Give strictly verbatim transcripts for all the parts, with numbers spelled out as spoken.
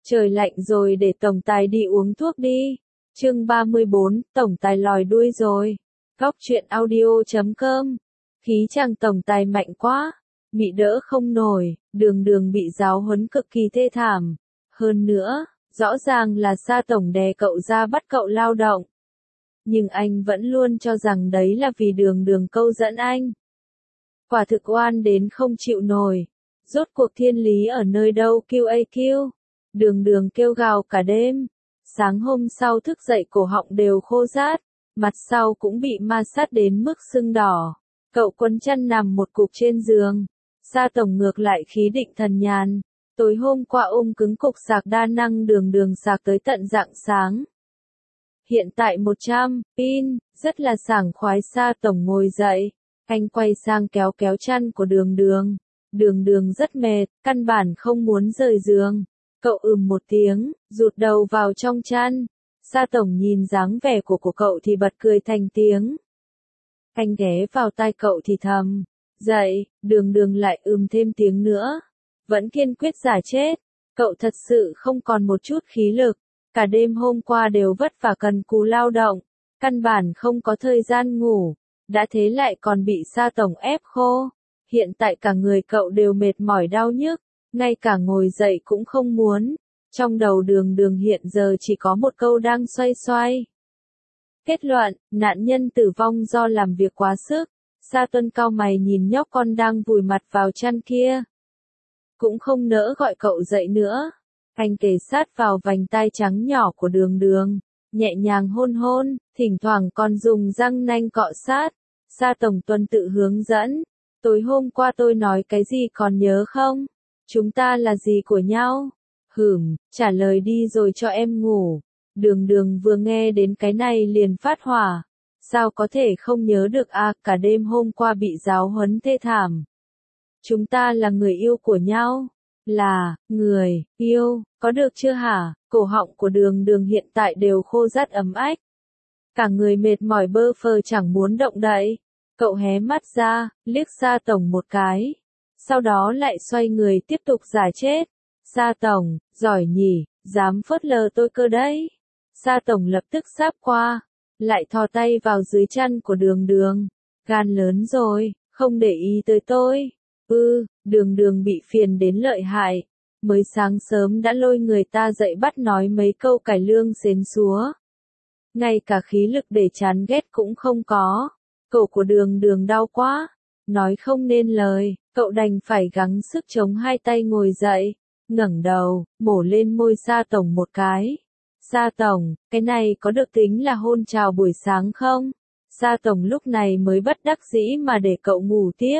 Trời lạnh rồi để tổng tài đi uống thuốc đi. Chương ba mươi bốn, tổng tài lòi đuôi rồi. Góc truyện audio chấm com. Khí chàng tổng tài mạnh quá, bị đỡ không nổi, đường đường bị giáo huấn cực kỳ thê thảm. Hơn nữa, rõ ràng là Sa tổng đè cậu ra bắt cậu lao động. Nhưng anh vẫn luôn cho rằng đấy là vì đường đường câu dẫn anh. Quả thực oan đến không chịu nổi. Rốt cuộc thiên lý ở nơi đâu quy a quy. Đường đường kêu gào cả đêm. Sáng hôm sau thức dậy cổ họng đều khô rát, mặt sau cũng bị ma sát đến mức sưng đỏ. Cậu quấn chăn nằm một cục trên giường. Sa tổng ngược lại khí định thần nhàn. Tối hôm qua ôm cứng cục sạc đa năng đường đường sạc tới tận rạng sáng. Hiện tại một trăm pin, rất là sảng khoái. Sa tổng ngồi dậy. Anh quay sang kéo kéo chăn của đường đường. Đường đường rất mệt, căn bản không muốn rời giường. Cậu ừm một tiếng, rụt đầu vào trong chăn. Sa tổng nhìn dáng vẻ của của cậu thì bật cười thành tiếng. Anh ghé vào tai cậu thì thầm. Dậy, đường đường lại ừm thêm tiếng nữa. Vẫn kiên quyết giả chết. Cậu thật sự không còn một chút khí lực. Cả đêm hôm qua đều vất vả cần cù lao động. Căn bản không có thời gian ngủ. Đã thế lại còn bị Sa tổng ép khô. Hiện tại cả người cậu đều mệt mỏi đau nhức. Ngay cả ngồi dậy cũng không muốn. Trong đầu đường đường hiện giờ chỉ có một câu đang xoay xoay. Kết luận, nạn nhân tử vong do làm việc quá sức. Sa Tuân cau mày nhìn nhóc con đang vùi mặt vào chăn kia. Cũng không nỡ gọi cậu dậy nữa. Anh kề sát vào vành tai trắng nhỏ của đường đường. Nhẹ nhàng hôn hôn, thỉnh thoảng còn dùng răng nanh cọ sát. Sa tổng tuân tự hướng dẫn. Tối hôm qua tôi nói cái gì còn nhớ không? Chúng ta là gì của nhau? Hửm, trả lời đi rồi cho em ngủ. Đường đường vừa nghe đến cái này liền phát hỏa. Sao có thể không nhớ được à, cả đêm hôm qua bị giáo huấn thê thảm. Chúng ta là người yêu của nhau. Là, người, yêu, có được chưa hả? Cổ họng của đường đường hiện tại đều khô rát ấm ách. Cả người mệt mỏi bơ phờ chẳng muốn động đậy. Cậu hé mắt ra, liếc Sa tổng một cái. Sau đó lại xoay người tiếp tục giả chết. Sa tổng, giỏi nhỉ, dám phớt lờ tôi cơ đấy. Sa tổng lập tức sáp qua, lại thò tay vào dưới chăn của đường đường. Gan lớn rồi, không để ý tới tôi. Ừ, đường đường bị phiền đến lợi hại. Mới sáng sớm đã lôi người ta dậy bắt nói mấy câu cải lương xến xúa. Ngay cả khí lực để chán ghét cũng không có. Cổ của đường đường đau quá. Nói không nên lời, cậu đành phải gắng sức chống hai tay ngồi dậy. Ngẩng đầu, mổ lên môi Sa tổng một cái. Sa tổng, cái này có được tính là hôn chào buổi sáng không? Sa tổng lúc này mới bất đắc dĩ mà để cậu ngủ tiếp.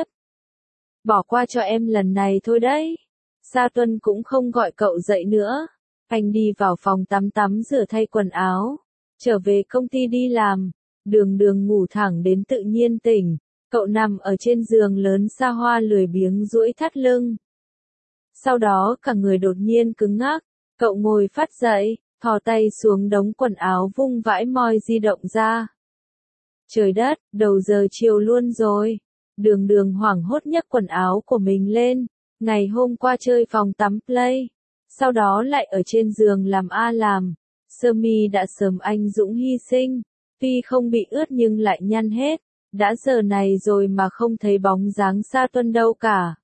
Bỏ qua cho em lần này thôi đấy. Sa Tuân cũng không gọi cậu dậy nữa. Anh đi vào phòng tắm tắm rửa thay quần áo. Trở về công ty đi làm. Đường đường ngủ thẳng đến tự nhiên tỉnh. Cậu nằm ở trên giường lớn xa hoa lười biếng duỗi thắt lưng. Sau đó cả người đột nhiên cứng ngắc. Cậu ngồi phát dậy, thò tay xuống đống quần áo vung vãi moi di động ra. Trời đất, đầu giờ chiều luôn rồi. Đường đường hoảng hốt nhấc quần áo của mình lên. Ngày hôm qua chơi phòng tắm play. Sau đó lại ở trên giường làm a làm. Sơ mi đã sớm anh dũng hy sinh. Tuy không bị ướt nhưng lại nhăn hết. Đã giờ này rồi mà không thấy bóng dáng Sa Tuân đâu cả.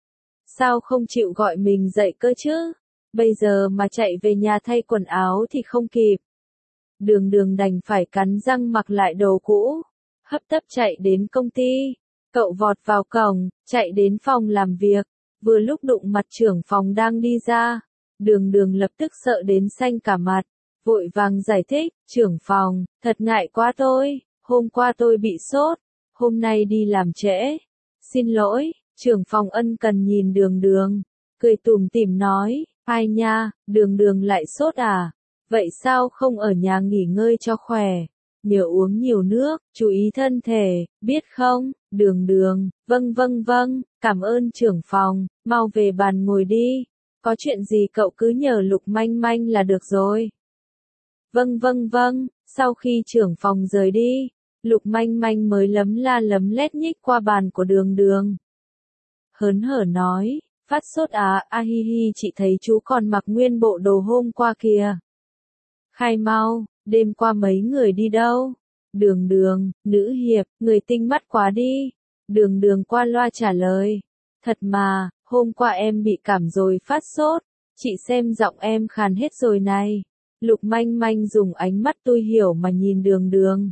Sao không chịu gọi mình dậy cơ chứ? Bây giờ mà chạy về nhà thay quần áo thì không kịp. Đường đường đành phải cắn răng mặc lại đồ cũ. Hấp tấp chạy đến công ty. Cậu vọt vào cổng, chạy đến phòng làm việc. Vừa lúc đụng mặt trưởng phòng đang đi ra. Đường đường lập tức sợ đến xanh cả mặt. Vội vàng giải thích, trưởng phòng, thật ngại quá tôi. Hôm qua tôi bị sốt. Hôm nay đi làm trễ. Xin lỗi, trưởng phòng ân cần nhìn đường đường. Cười tủm tỉm nói, ai nha, đường đường lại sốt à? Vậy sao không ở nhà nghỉ ngơi cho khỏe? Nhớ uống nhiều nước, chú ý thân thể, biết không? Đường đường, vâng vâng vâng, cảm ơn trưởng phòng, mau về bàn ngồi đi. Có chuyện gì cậu cứ nhờ Lục Manh Manh là được rồi. Vâng vâng vâng, sau khi trưởng phòng rời đi, Lục Manh Manh mới lấm la lấm lét nhích qua bàn của đường đường. Hớn hở nói, Phát sốt à, a hi hi chị thấy chú còn mặc nguyên bộ đồ hôm qua kìa. Khai mau, đêm qua mấy người đi đâu? Đường đường, nữ hiệp, người tinh mắt quá đi. Đường đường qua loa trả lời. Thật mà, hôm qua em bị cảm rồi phát sốt. Chị xem giọng em khàn hết rồi này. Lục manh manh dùng ánh mắt tôi hiểu mà nhìn đường đường.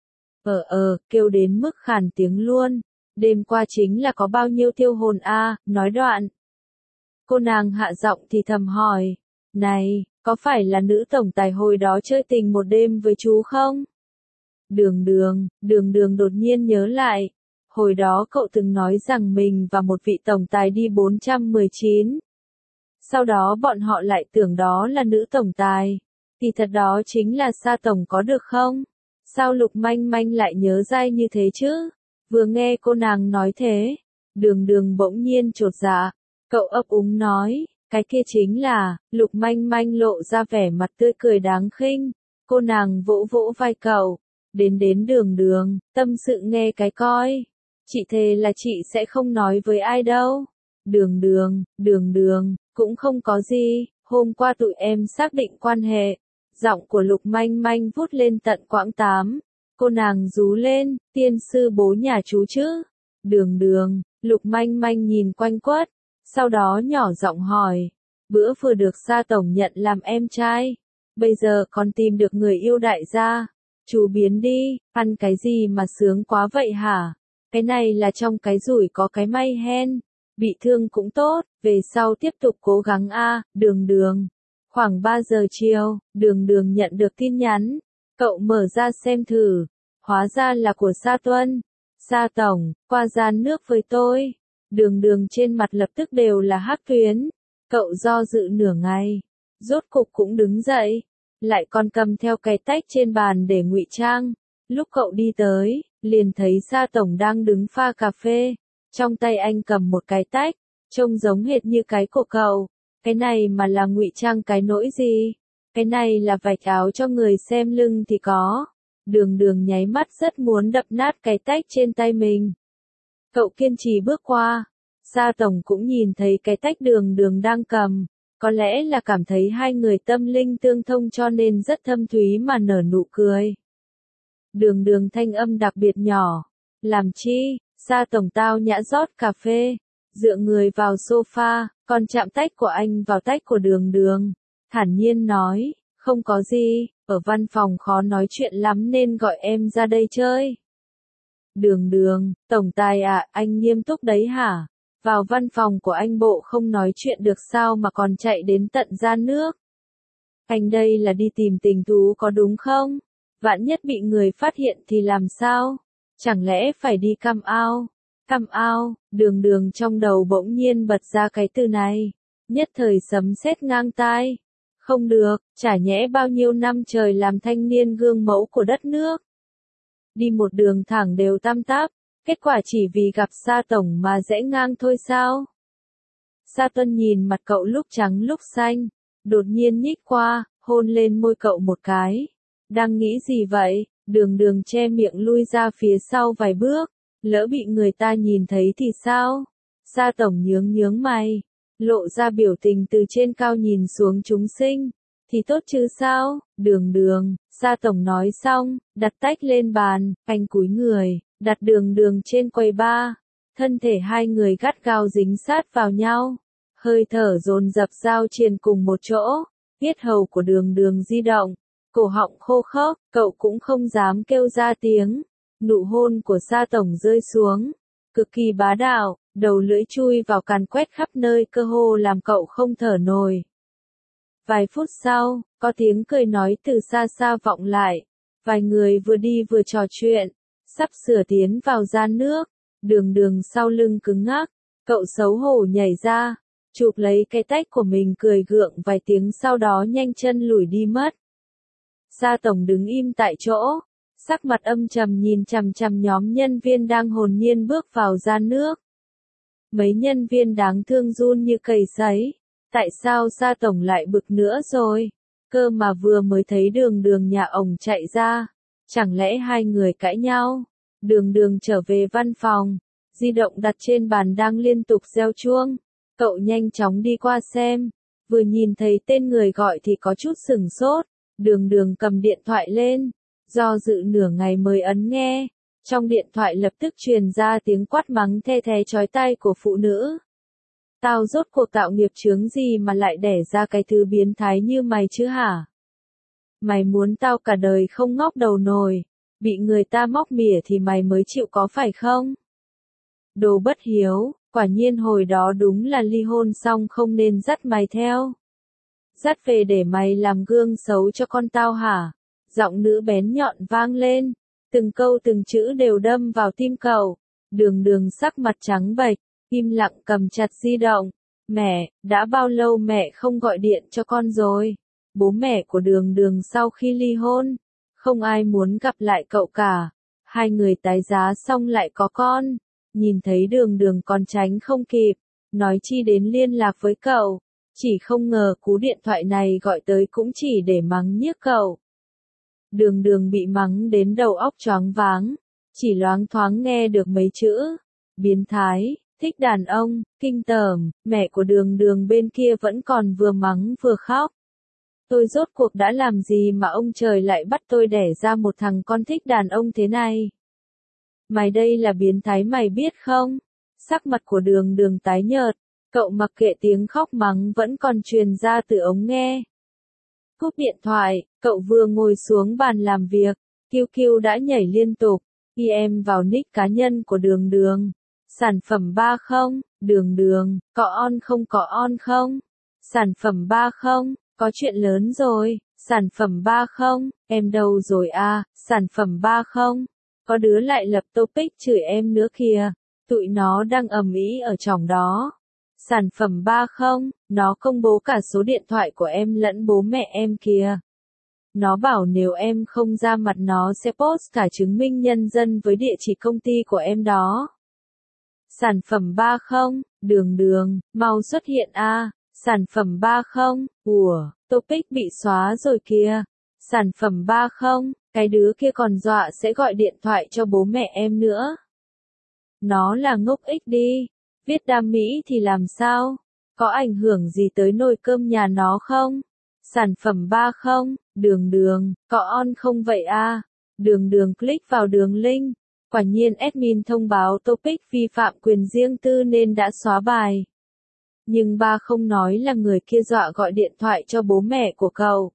Ờ ờ, kêu đến mức khàn tiếng luôn. Đêm qua chính là có bao nhiêu tiêu hồn a, nói đoạn. Cô nàng hạ giọng thì thầm hỏi. Này, có phải là nữ tổng tài hồi đó chơi tình một đêm với chú không? Đường đường, đường đường đột nhiên nhớ lại. Hồi đó cậu từng nói rằng mình và một vị tổng tài đi bốn trăm mười chín. Sau đó bọn họ lại tưởng đó là nữ tổng tài. Thì thật đó chính là Sa tổng có được không? Sao Lục manh manh lại nhớ dai như thế chứ? Vừa nghe cô nàng nói thế, đường đường bỗng nhiên chột dạ. Cậu ấp úng nói, cái kia chính là, Lục manh manh lộ ra vẻ mặt tươi cười đáng khinh. Cô nàng vỗ vỗ vai cậu, đến đến đường đường, tâm sự nghe cái coi. Chị thề là chị sẽ không nói với ai đâu. Đường đường, đường đường, cũng không có gì, hôm qua tụi em xác định quan hệ. Giọng của Lục manh manh vút lên tận quãng tám. Cô nàng rú lên, tiên sư bố nhà chú chứ. Đường đường, Lục manh manh nhìn quanh quất. Sau đó nhỏ giọng hỏi. Bữa vừa được Sa tổng nhận làm em trai. Bây giờ còn tìm được người yêu đại gia. Chú biến đi, ăn cái gì mà sướng quá vậy hả? Cái này là trong cái rủi có cái may hen. Bị thương cũng tốt, về sau tiếp tục cố gắng a, đường đường. Khoảng ba giờ chiều, đường đường nhận được tin nhắn. Cậu mở ra xem thử. Hóa ra là của Sa Tuân. Sa tổng, qua gian nước với tôi. Đường đường trên mặt lập tức đều là hắc tuyến. Cậu do dự nửa ngày. Rốt cục cũng đứng dậy. Lại còn cầm theo cái tách trên bàn để ngụy trang. Lúc cậu đi tới, liền thấy Sa tổng đang đứng pha cà phê. Trong tay anh cầm một cái tách, trông giống hệt như cái của cậu. Cái này mà là ngụy trang cái nỗi gì? Cái này là vạch áo cho người xem lưng thì có. Đường đường nháy mắt rất muốn đập nát cái tách trên tay mình. Cậu kiên trì bước qua. Sa tổng cũng nhìn thấy cái tách đường đường đang cầm. Có lẽ là cảm thấy hai người tâm linh tương thông cho nên rất thâm thúy mà nở nụ cười. Đường đường thanh âm đặc biệt nhỏ. Làm chi? Sa tổng tao nhã rót cà phê. Dựa người vào sofa, còn chạm tách của anh vào tách của đường đường. Thản nhiên nói, không có gì, ở văn phòng khó nói chuyện lắm nên gọi em ra đây chơi. Đường đường, tổng tài à, anh nghiêm túc đấy hả? Vào văn phòng của anh bộ không nói chuyện được sao mà còn chạy đến tận ra nước. Anh đây là đi tìm tình thú có đúng không? Vạn nhất bị người phát hiện thì làm sao? Chẳng lẽ phải đi cam ao? Cam ao, đường đường trong đầu bỗng nhiên bật ra cái từ này. Nhất thời sấm sét ngang tai. Không được, chả nhẽ bao nhiêu năm trời làm thanh niên gương mẫu của đất nước. Đi một đường thẳng đều tăm tắp, kết quả chỉ vì gặp Sa tổng mà rẽ ngang thôi sao? Sa Tuân nhìn mặt cậu lúc trắng lúc xanh, đột nhiên nhích qua, hôn lên môi cậu một cái. Đang nghĩ gì vậy? Đường đường che miệng lui ra phía sau vài bước. Lỡ bị người ta nhìn thấy thì sao? Sa tổng nhướng nhướng mày, lộ ra biểu tình từ trên cao nhìn xuống chúng sinh. Thì tốt chứ sao? Đường đường, Sa tổng nói xong, đặt tách lên bàn, anh cúi người, đặt đường đường trên quầy bar. Thân thể hai người gắt gao dính sát vào nhau. Hơi thở dồn dập giao triền cùng một chỗ. Yết hầu của đường đường di động. Cổ họng khô khốc, cậu cũng không dám kêu ra tiếng. Nụ hôn của Sa tổng rơi xuống, cực kỳ bá đạo, đầu lưỡi chui vào càn quét khắp nơi cơ hồ làm cậu không thở nổi. Vài phút sau, có tiếng cười nói từ xa xa vọng lại. Vài người vừa đi vừa trò chuyện, sắp sửa tiến vào gian nước. Đường đường sau lưng cứng ngắc, cậu xấu hổ nhảy ra, chụp lấy cái tách của mình cười gượng vài tiếng sau đó nhanh chân lủi đi mất. Sa tổng đứng im tại chỗ. Sắc mặt âm trầm nhìn chằm chằm nhóm nhân viên đang hồn nhiên bước vào gian nước. Mấy nhân viên đáng thương run như cầy sấy. Tại sao Sa tổng lại bực nữa rồi? Cơ mà vừa mới thấy đường đường nhà ổng chạy ra. Chẳng lẽ hai người cãi nhau? Đường đường trở về văn phòng. Di động đặt trên bàn đang liên tục reo chuông. Cậu nhanh chóng đi qua xem, vừa nhìn thấy tên người gọi thì có chút sửng sốt, đường đường cầm điện thoại lên, do dự nửa ngày mới ấn nghe, trong điện thoại lập tức truyền ra tiếng quát mắng the thé chói tai của phụ nữ. Tao rốt cuộc tạo nghiệp chướng gì mà lại đẻ ra cái thứ biến thái như mày chứ hả? Mày muốn tao cả đời không ngóc đầu nổi, bị người ta móc mỉa thì mày mới chịu có phải không? Đồ bất hiếu, quả nhiên hồi đó đúng là ly hôn xong không nên dắt mày theo. Dắt về để mày làm gương xấu cho con tao hả? Giọng nữ bén nhọn vang lên, từng câu từng chữ đều đâm vào tim cậu. Đường đường sắc mặt trắng bệch, im lặng cầm chặt di động. Mẹ, đã bao lâu mẹ không gọi điện cho con rồi? Bố mẹ của đường đường sau khi ly hôn, không ai muốn gặp lại cậu cả. Hai người tái giá xong lại có con, nhìn thấy đường đường còn tránh không kịp, nói chi đến liên lạc với cậu. Chỉ không ngờ cú điện thoại này gọi tới cũng chỉ để mắng nhiếc cậu. Đường đường bị mắng đến đầu óc choáng váng, chỉ loáng thoáng nghe được mấy chữ. Biến thái, thích đàn ông, kinh tởm, mẹ của đường đường bên kia vẫn còn vừa mắng vừa khóc. Tôi rốt cuộc đã làm gì mà ông trời lại bắt tôi đẻ ra một thằng con thích đàn ông thế này? Mày đây là biến thái mày biết không? Sắc mặt của đường đường tái nhợt, cậu mặc kệ tiếng khóc mắng vẫn còn truyền ra từ ống nghe. Cúp điện thoại, cậu vừa ngồi xuống bàn làm việc, Q Q đã nhảy liên tục, i em vào nick cá nhân của đường đường. Sản phẩm ba không, đường đường, có on không có on không? Sản phẩm ba không, có chuyện lớn rồi, sản phẩm ba không, em đâu rồi à, sản phẩm ba không, có đứa lại lập topic chửi em nữa kìa, tụi nó đang ầm ĩ ở trong đó. Sản phẩm ba không, nó công bố cả số điện thoại của em lẫn bố mẹ em kìa. Nó bảo nếu em không ra mặt nó sẽ post cả chứng minh nhân dân với địa chỉ công ty của em đó. Sản phẩm ba không, đường đường, mau xuất hiện a. À. Sản phẩm ba không, ủa, topic bị xóa rồi kìa. Sản phẩm ba không, cái đứa kia còn dọa sẽ gọi điện thoại cho bố mẹ em nữa. Nó là ngốc ích đi, viết đam mỹ thì làm sao? Có ảnh hưởng gì tới nồi cơm nhà nó không? Sản phẩm ba không, đường đường, có on không vậy a? À? Đường đường click vào đường link. Quả nhiên admin thông báo topic vi phạm quyền riêng tư nên đã xóa bài. Nhưng ba không nói là người kia dọa gọi điện thoại cho bố mẹ của cậu.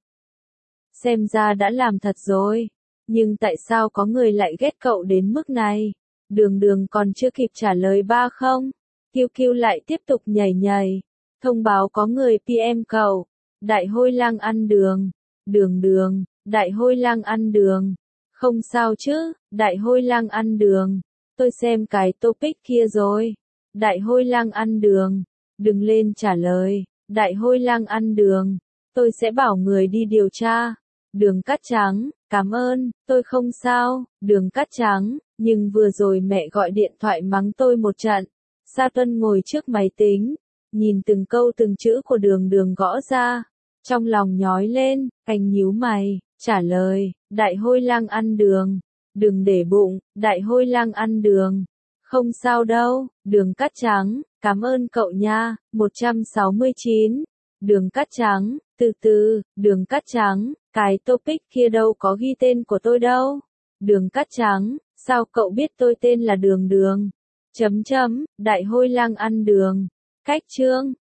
Xem ra đã làm thật rồi. Nhưng tại sao có người lại ghét cậu đến mức này? Đường đường còn chưa kịp trả lời ba không. Q Q lại tiếp tục nhảy nhảy. Thông báo có người pê em cậu. Đại hôi lang ăn đường. Đường đường, đại hôi lang ăn đường. Không sao chứ, đại hôi lang ăn đường. Tôi xem cái topic kia rồi. Đại hôi lang ăn đường. Đừng lên trả lời. Đại hôi lang ăn đường. Tôi sẽ bảo người đi điều tra. Đường cát trắng, cảm ơn, tôi không sao. Đường cát trắng, nhưng vừa rồi mẹ gọi điện thoại mắng tôi một trận. Sa Tuân ngồi trước máy tính, nhìn từng câu từng chữ của đường đường gõ ra. Trong lòng nhói lên, anh nhíu mày, trả lời, đại hôi lang ăn đường. Đừng để bụng, đại hôi lang ăn đường. Không sao đâu, đường cát trắng, cảm ơn cậu nha. một trăm sáu mươi chín. Đường cát trắng, từ từ, đường cát trắng, cái topic kia đâu có ghi tên của tôi đâu. Đường cát trắng, sao cậu biết tôi tên là đường đường? Chấm chấm, đại hôi lang ăn đường. Cách chương.